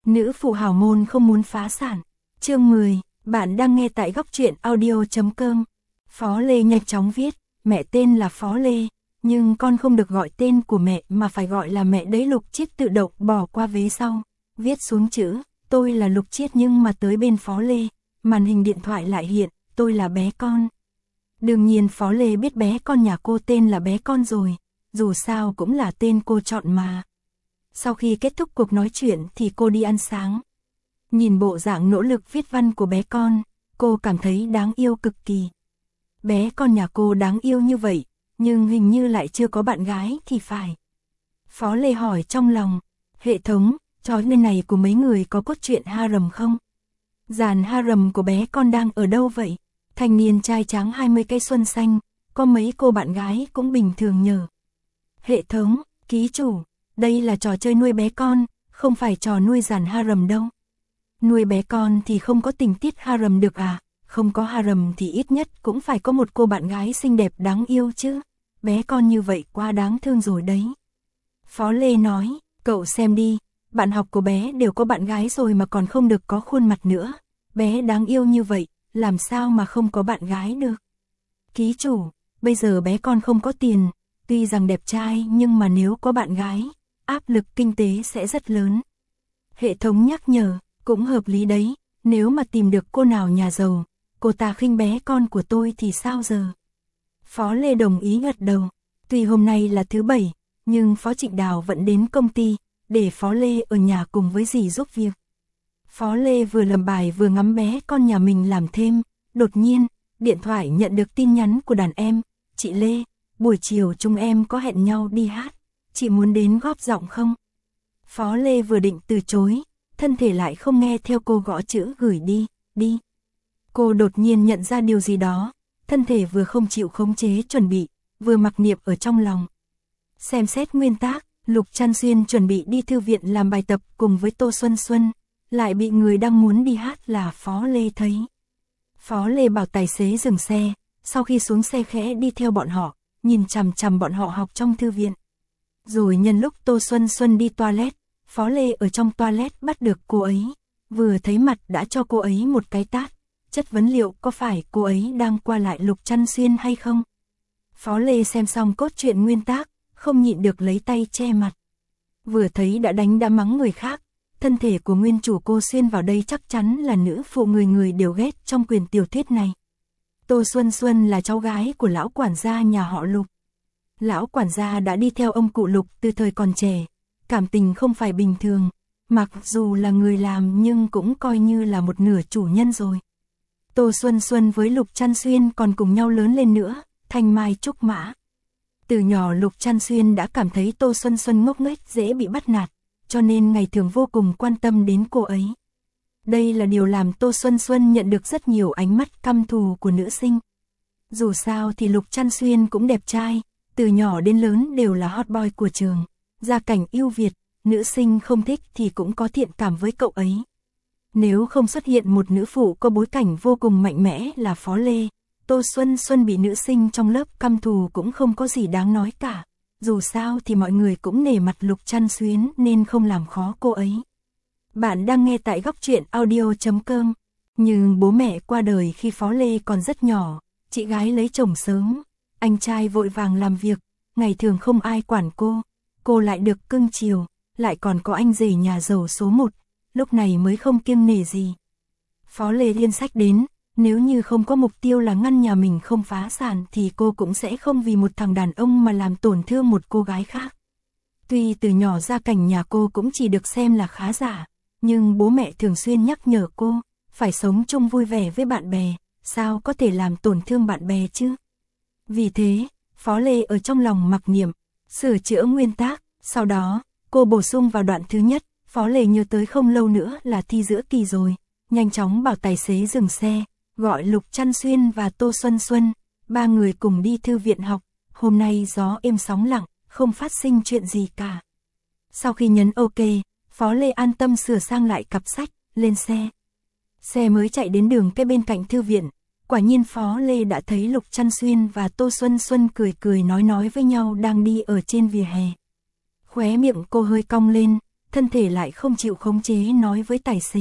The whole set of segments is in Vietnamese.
Nữ phụ hào môn không muốn phá sản. Chương 10, bạn đang nghe tại góc truyện audio.com. Phó Lê nhanh chóng viết, mẹ tên là Phó Lê, nhưng con không được gọi tên của mẹ mà phải gọi là mẹ đấy. Lục Chiết tự động bỏ qua vế sau, viết xuống chữ, tôi là Lục Chiết, nhưng mà tới bên Phó Lê, màn hình điện thoại lại hiện, tôi là bé con. Đương nhiên Phó Lê biết bé con nhà cô tên là bé con rồi, dù sao cũng là tên cô chọn mà. Sau khi kết thúc cuộc nói chuyện thì cô đi ăn sáng. Nhìn bộ dạng nỗ lực viết văn của bé con, cô cảm thấy đáng yêu cực kỳ. Bé con nhà cô đáng yêu như vậy, nhưng hình như lại chưa có bạn gái thì phải. Phó Lê hỏi trong lòng, hệ thống, trò chơi này của mấy người có cốt truyện harem không? Dàn harem của bé con đang ở đâu vậy? Thanh niên trai tráng 20 cây xuân xanh, có mấy cô bạn gái cũng bình thường nhờ. Hệ thống, ký chủ, đây là trò chơi nuôi bé con, không phải trò nuôi dàn harem đâu. Nuôi bé con thì không có tình tiết harem được à? Không có harem thì ít nhất cũng phải có một cô bạn gái xinh đẹp đáng yêu chứ. Bé con như vậy quá đáng thương rồi đấy. Phó Lê nói, cậu xem đi, bạn học của bé đều có bạn gái rồi mà còn không được có khuôn mặt nữa. Bé đáng yêu như vậy, làm sao mà không có bạn gái được? Ký chủ, bây giờ bé con không có tiền, tuy rằng đẹp trai nhưng mà nếu có bạn gái, áp lực kinh tế sẽ rất lớn. Hệ thống nhắc nhở, cũng hợp lý đấy, nếu mà tìm được cô nào nhà giàu, cô ta khinh bé con của tôi thì sao giờ? Phó Lê đồng ý gật đầu, tuy hôm nay là thứ Bảy, nhưng Phó Trịnh Đào vẫn đến công ty, để Phó Lê ở nhà cùng với dì giúp việc. Phó Lê vừa làm bài vừa ngắm bé con nhà mình làm thêm, đột nhiên, điện thoại nhận được tin nhắn của đàn em, chị Lê, buổi chiều chúng em có hẹn nhau đi hát, chị muốn đến góp giọng không? Phó Lê vừa định từ chối, thân thể lại không nghe theo cô gõ chữ gửi đi. Cô đột nhiên nhận ra điều gì đó, thân thể vừa không chịu khống chế chuẩn bị, vừa mặc niệm ở trong lòng. Xem xét nguyên tác, Lục Trăn Xuyên chuẩn bị đi thư viện làm bài tập cùng với Tô Xuân Xuân, lại bị người đang muốn đi hát là Phó Lê thấy. Phó Lê bảo tài xế dừng xe, sau khi xuống xe khẽ đi theo bọn họ, nhìn chằm chằm bọn họ học trong thư viện. Rồi nhân lúc Tô Xuân Xuân đi toilet, Phó Lê ở trong toilet bắt được cô ấy, vừa thấy mặt đã cho cô ấy một cái tát, chất vấn liệu có phải cô ấy đang qua lại Lục Trăn Xuyên hay không. Phó Lê xem xong cốt truyện nguyên tác, không nhịn được lấy tay che mặt. Vừa thấy đã đánh đã mắng người khác, thân thể của nguyên chủ cô xuyên vào đây chắc chắn là nữ phụ người người đều ghét trong quyền tiểu thuyết này. Tô Xuân Xuân là cháu gái của lão quản gia nhà họ Lục. Lão quản gia đã đi theo ông cụ Lục từ thời còn trẻ, cảm tình không phải bình thường, mặc dù là người làm nhưng cũng coi như là một nửa chủ nhân rồi. Tô Xuân Xuân với Lục Trăn Xuyên còn cùng nhau lớn lên nữa, thanh mai trúc mã. Từ nhỏ Lục Trăn Xuyên đã cảm thấy Tô Xuân Xuân ngốc nghếch dễ bị bắt nạt, cho nên ngày thường vô cùng quan tâm đến cô ấy. Đây là điều làm Tô Xuân Xuân nhận được rất nhiều ánh mắt căm thù của nữ sinh. Dù sao thì Lục Trăn Xuyên cũng đẹp trai, từ nhỏ đến lớn đều là hot boy của trường, gia cảnh ưu việt, nữ sinh không thích thì cũng có thiện cảm với cậu ấy. Nếu không xuất hiện một nữ phụ có bối cảnh vô cùng mạnh mẽ là Phó Lê, Tô Xuân Xuân bị nữ sinh trong lớp căm thù cũng không có gì đáng nói cả. Dù sao thì mọi người cũng nể mặt Lục Trăn Xuyên nên không làm khó cô ấy. Bạn đang nghe tại góc truyện audio.com. Nhưng bố mẹ qua đời khi Phó Lê còn rất nhỏ, chị gái lấy chồng sớm, anh trai vội vàng làm việc, ngày thường không ai quản cô lại được cưng chiều, lại còn có anh rể nhà giàu số 1, lúc này mới không kiêng nể gì. Phó Lê liên sách đến, nếu như không có mục tiêu là ngăn nhà mình không phá sản thì cô cũng sẽ không vì một thằng đàn ông mà làm tổn thương một cô gái khác. Tuy từ nhỏ gia cảnh nhà cô cũng chỉ được xem là khá giả, nhưng bố mẹ thường xuyên nhắc nhở cô, phải sống chung vui vẻ với bạn bè, sao có thể làm tổn thương bạn bè chứ. Vì thế, Phó Lê ở trong lòng mặc niệm, sửa chữa nguyên tác, sau đó, cô bổ sung vào đoạn thứ nhất, Phó Lê nhớ tới không lâu nữa là thi giữa kỳ rồi, nhanh chóng bảo tài xế dừng xe, gọi Lục Trăn Xuyên và Tô Xuân Xuân, ba người cùng đi thư viện học, hôm nay gió êm sóng lặng, không phát sinh chuyện gì cả. Sau khi nhấn OK, Phó Lê an tâm sửa sang lại cặp sách, lên xe. Xe mới chạy đến đường cái bên cạnh thư viện, quả nhiên Phó Lê đã thấy Lục Trăn Xuyên và Tô Xuân Xuân cười nói với nhau đang đi ở trên vỉa hè. Khóe miệng cô hơi cong lên, thân thể lại không chịu khống chế nói với tài xế.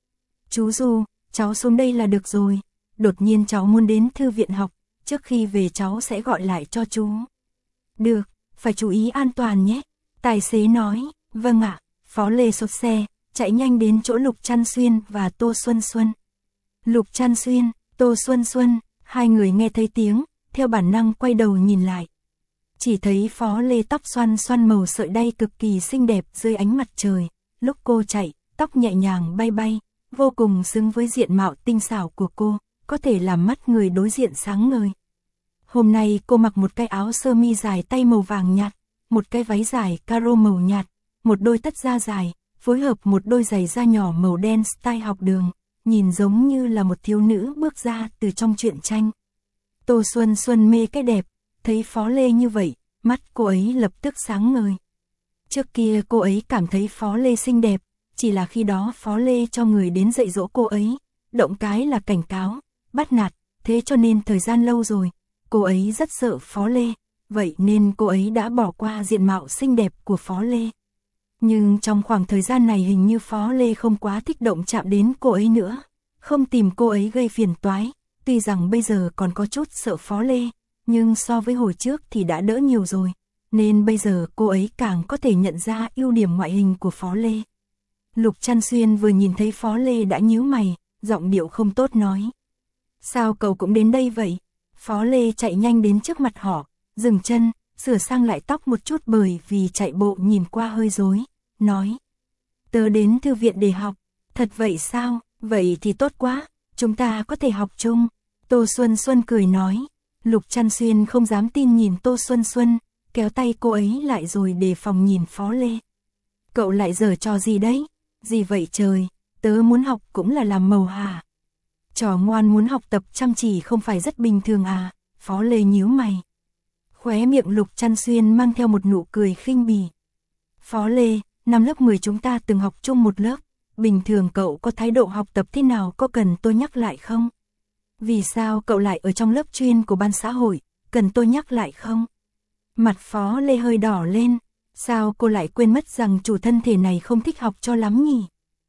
Chú Du, cháu xuống đây là được rồi, đột nhiên cháu muốn đến thư viện học, trước khi về cháu sẽ gọi lại cho chú. Được, phải chú ý an toàn nhé, tài xế nói. Vâng ạ. Phó Lê sột xe, chạy nhanh đến chỗ Lục Trăn Xuyên và Tô Xuân Xuân. Lục Trăn Xuyên, Tô Xuân Xuân, hai người nghe thấy tiếng, theo bản năng quay đầu nhìn lại. Chỉ thấy Phó Lê tóc xoăn xoăn màu sợi đay cực kỳ xinh đẹp dưới ánh mặt trời, lúc cô chạy, tóc nhẹ nhàng bay bay, vô cùng xứng với diện mạo tinh xảo của cô, có thể làm mắt người đối diện sáng ngời. Hôm nay cô mặc một cái áo sơ mi dài tay màu vàng nhạt, một cái váy dài caro màu nhạt, một đôi tất da dài, phối hợp một đôi giày da nhỏ màu đen style học đường, nhìn giống như là một thiếu nữ bước ra từ trong truyện tranh. Tô Xuân Xuân mê cái đẹp, thấy Phó Lê như vậy, mắt cô ấy lập tức sáng ngời. Trước kia cô ấy cảm thấy Phó Lê xinh đẹp, chỉ là khi đó Phó Lê cho người đến dạy dỗ cô ấy, động cái là cảnh cáo, bắt nạt, thế cho nên thời gian lâu rồi, cô ấy rất sợ Phó Lê, vậy nên cô ấy đã bỏ qua diện mạo xinh đẹp của Phó Lê. Nhưng trong khoảng thời gian này hình như Phó Lê không quá thích động chạm đến cô ấy nữa, không tìm cô ấy gây phiền toái, tuy rằng bây giờ còn có chút sợ Phó Lê, nhưng so với hồi trước thì đã đỡ nhiều rồi, nên bây giờ cô ấy càng có thể nhận ra ưu điểm ngoại hình của Phó Lê. Lục Trăn Xuyên vừa nhìn thấy Phó Lê đã nhíu mày, giọng điệu không tốt nói. Sao cậu cũng đến đây vậy? Phó Lê chạy nhanh đến trước mặt họ, dừng chân, sửa sang lại tóc một chút bởi vì chạy bộ nhìn qua hơi rối, nói. Tớ đến thư viện để học, thật vậy sao? Vậy thì tốt quá, chúng ta có thể học chung. Tô Xuân Xuân cười nói. Lục Trăn Xuyên không dám tin nhìn Tô Xuân Xuân, kéo tay cô ấy lại rồi đề phòng nhìn Phó Lê. Cậu lại giở trò gì đấy? Gì vậy trời, tớ muốn học cũng là làm màu hả? Trò ngoan muốn học tập chăm chỉ không phải rất bình thường à? Phó Lê nhíu mày. Khóe miệng Lục Trăn Xuyên mang theo một nụ cười khinh bỉ. Phó Lê, năm lớp 10 chúng ta từng học chung một lớp, bình thường cậu có thái độ học tập thế nào có cần tôi nhắc lại không? Vì sao cậu lại ở trong lớp chuyên của ban xã hội, cần tôi nhắc lại không? Mặt Phó Lê hơi đỏ lên, sao cô lại quên mất rằng chủ thân thể này không thích học cho lắm nhỉ?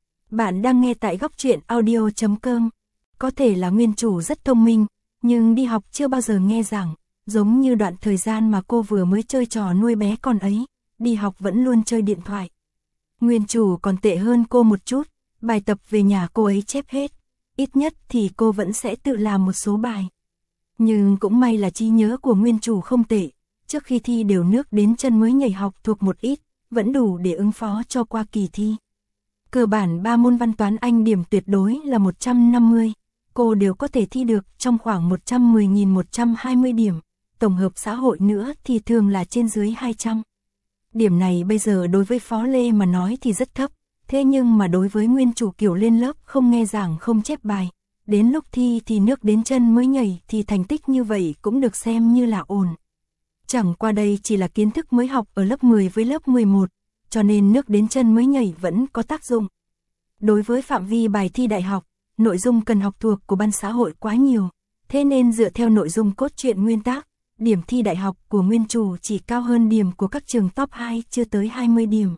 Bạn đang nghe tại góc truyện audio.com. Có thể là nguyên chủ rất thông minh, nhưng đi học chưa bao giờ nghe giảng, giống như đoạn thời gian mà cô vừa mới chơi trò nuôi bé con ấy, đi học vẫn luôn chơi điện thoại. Nguyên chủ còn tệ hơn cô một chút, bài tập về nhà cô ấy chép hết, ít nhất thì cô vẫn sẽ tự làm một số bài. Nhưng cũng may là trí nhớ của nguyên chủ không tệ, trước khi thi đều nước đến chân mới nhảy học thuộc một ít, vẫn đủ để ứng phó cho qua kỳ thi. Cơ bản 3 môn văn toán Anh điểm tuyệt đối là 150, cô đều có thể thi được trong khoảng 110.120 điểm, tổng hợp xã hội nữa thì thường là trên dưới 200. Điểm này bây giờ đối với Phó Lê mà nói thì rất thấp, thế nhưng mà đối với nguyên chủ kiểu lên lớp không nghe giảng không chép bài, đến lúc thi thì nước đến chân mới nhảy thì thành tích như vậy cũng được xem như là ổn. Chẳng qua đây chỉ là kiến thức mới học ở lớp 10 với lớp 11, cho nên nước đến chân mới nhảy vẫn có tác dụng. Đối với phạm vi bài thi đại học, nội dung cần học thuộc của ban xã hội quá nhiều, thế nên dựa theo nội dung cốt truyện nguyên tắc, điểm thi đại học của nguyên chủ chỉ cao hơn điểm của các trường top 2 chưa tới 20 điểm.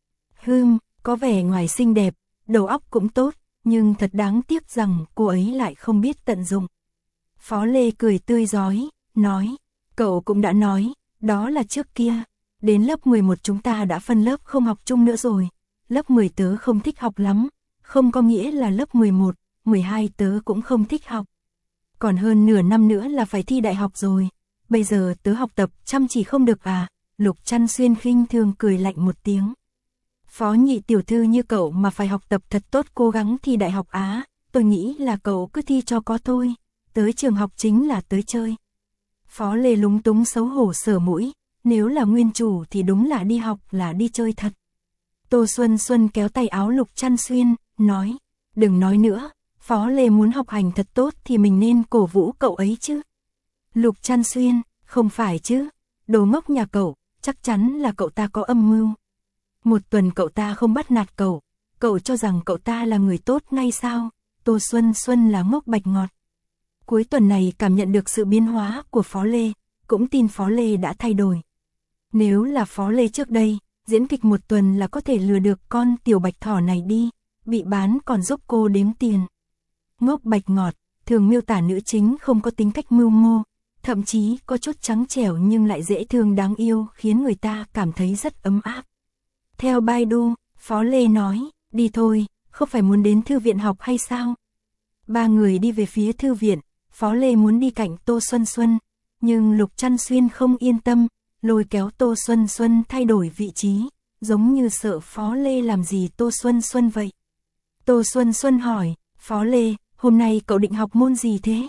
Có vẻ ngoài xinh đẹp, đầu óc cũng tốt, nhưng thật đáng tiếc rằng cô ấy lại không biết tận dụng. Phó Lê cười tươi rói, nói, cậu cũng đã nói, đó là trước kia, đến lớp 11 chúng ta đã phân lớp không học chung nữa rồi, lớp 10 tớ không thích học lắm, không có nghĩa là lớp 11, 12 tớ cũng không thích học. Còn hơn nửa năm nữa là phải thi đại học rồi, bây giờ tớ học tập chăm chỉ không được à? Lục Trăn Xuyên khinh thường cười lạnh một tiếng. Phó Nhị tiểu thư như cậu mà phải học tập thật tốt cố gắng thi đại học á, tôi nghĩ là cậu cứ thi cho có thôi, tới trường học chính là tới chơi. Phó Lê lúng túng xấu hổ sờ mũi, nếu là nguyên chủ thì đúng là đi học là đi chơi thật. Tô Xuân Xuân kéo tay áo Lục Trăn Xuyên, nói, đừng nói nữa, Phó Lê muốn học hành thật tốt thì mình nên cổ vũ cậu ấy chứ. Lục Trăn Xuyên, không phải chứ, đồ ngốc nhà cậu, chắc chắn là cậu ta có âm mưu. Một tuần cậu ta không bắt nạt cậu cho rằng cậu ta là người tốt ngay sao? Tô Xuân Xuân là ngốc bạch ngọt. Cuối tuần này cảm nhận được sự biến hóa của Phó Lê, cũng tin Phó Lê đã thay đổi. Nếu là Phó Lê trước đây, diễn kịch một tuần là có thể lừa được con tiểu bạch thỏ này đi, bị bán còn giúp cô đếm tiền. Ngốc bạch ngọt, thường miêu tả nữ chính không có tính cách mưu mô, thậm chí có chút trắng trẻo nhưng lại dễ thương đáng yêu khiến người ta cảm thấy rất ấm áp. Theo Baidu, Phó Lê nói, đi thôi, không phải muốn đến thư viện học hay sao? Ba người đi về phía thư viện, Phó Lê muốn đi cạnh Tô Xuân Xuân, nhưng Lục Trăn Xuyên không yên tâm, lôi kéo Tô Xuân Xuân thay đổi vị trí, giống như sợ Phó Lê làm gì Tô Xuân Xuân vậy. Tô Xuân Xuân hỏi, Phó Lê, hôm nay cậu định học môn gì thế?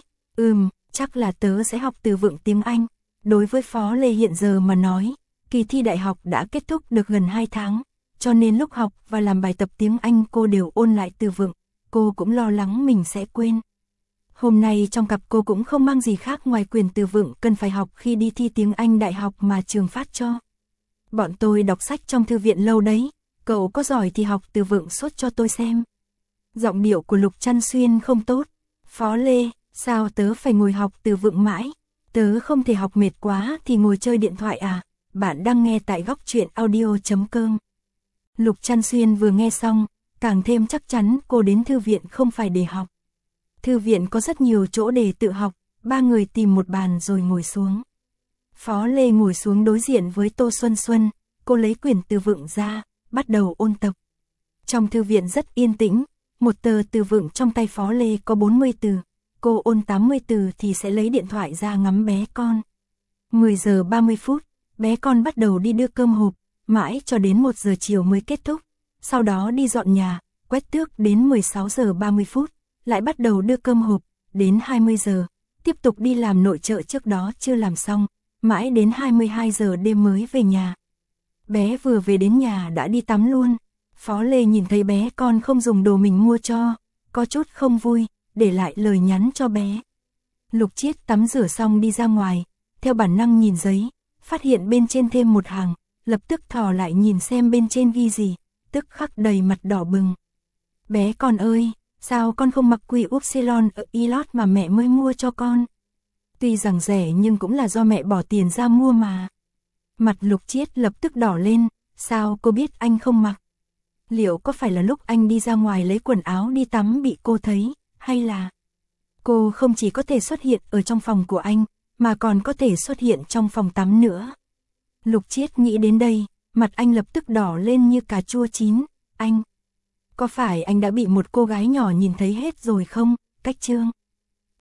Chắc là tớ sẽ học từ vựng tiếng Anh. Đối với Phó Lê hiện giờ mà nói, kỳ thi đại học đã kết thúc được gần 2 tháng, cho nên lúc học và làm bài tập tiếng Anh cô đều ôn lại từ vựng, cô cũng lo lắng mình sẽ quên. Hôm nay trong cặp cô cũng không mang gì khác ngoài quyển từ vựng cần phải học khi đi thi tiếng Anh đại học mà trường phát cho. Bọn tôi đọc sách trong thư viện lâu đấy, cậu có giỏi thì học từ vựng suốt cho tôi xem. Giọng điệu của Lục Trăn Xuyên không tốt. Phó Lê, sao tớ phải ngồi học từ vựng mãi? Tớ không thể học mệt quá thì ngồi chơi điện thoại à? Bạn đang nghe tại góc truyện audio.com. Lục Trăn Xuyên vừa nghe xong, càng thêm chắc chắn cô đến thư viện không phải để học. Thư viện có rất nhiều chỗ để tự học, ba người tìm một bàn rồi ngồi xuống. Phó Lê ngồi xuống đối diện với Tô Xuân Xuân, cô lấy quyển từ vựng ra, bắt đầu ôn tập. Trong thư viện rất yên tĩnh, một tờ từ vựng trong tay Phó Lê có 40 từ, cô ôn 80 từ thì sẽ lấy điện thoại ra ngắm bé con. 10 giờ 30 phút, bé con bắt đầu đi đưa cơm hộp, mãi cho đến 1 giờ chiều mới kết thúc, sau đó đi dọn nhà, quét tước đến 16 giờ 30 phút, lại bắt đầu đưa cơm hộp, đến 20 giờ, tiếp tục đi làm nội trợ trước đó chưa làm xong, mãi đến 22 giờ đêm mới về nhà. Bé vừa về đến nhà đã đi tắm luôn. Phó Lê nhìn thấy bé con không dùng đồ mình mua cho, có chút không vui, để lại lời nhắn cho bé. Lục Chiết tắm rửa xong đi ra ngoài, theo bản năng nhìn giấy, phát hiện bên trên thêm một hàng, lập tức thò lại nhìn xem bên trên ghi gì, tức khắc đầy mặt đỏ bừng. Bé con ơi, sao con không mặc quỷ upsilon ở Ilot mà mẹ mới mua cho con? Tuy rằng rẻ nhưng cũng là do mẹ bỏ tiền ra mua mà. Mặt Lục Chiết lập tức đỏ lên, sao cô biết anh không mặc? Liệu có phải là lúc anh đi ra ngoài lấy quần áo đi tắm bị cô thấy, hay là cô không chỉ có thể xuất hiện ở trong phòng của anh, mà còn có thể xuất hiện trong phòng tắm nữa? Lục Chiết nghĩ đến đây, mặt anh lập tức đỏ lên như cà chua chín. Anh, có phải anh đã bị một cô gái nhỏ nhìn thấy hết rồi không, Cách Trương?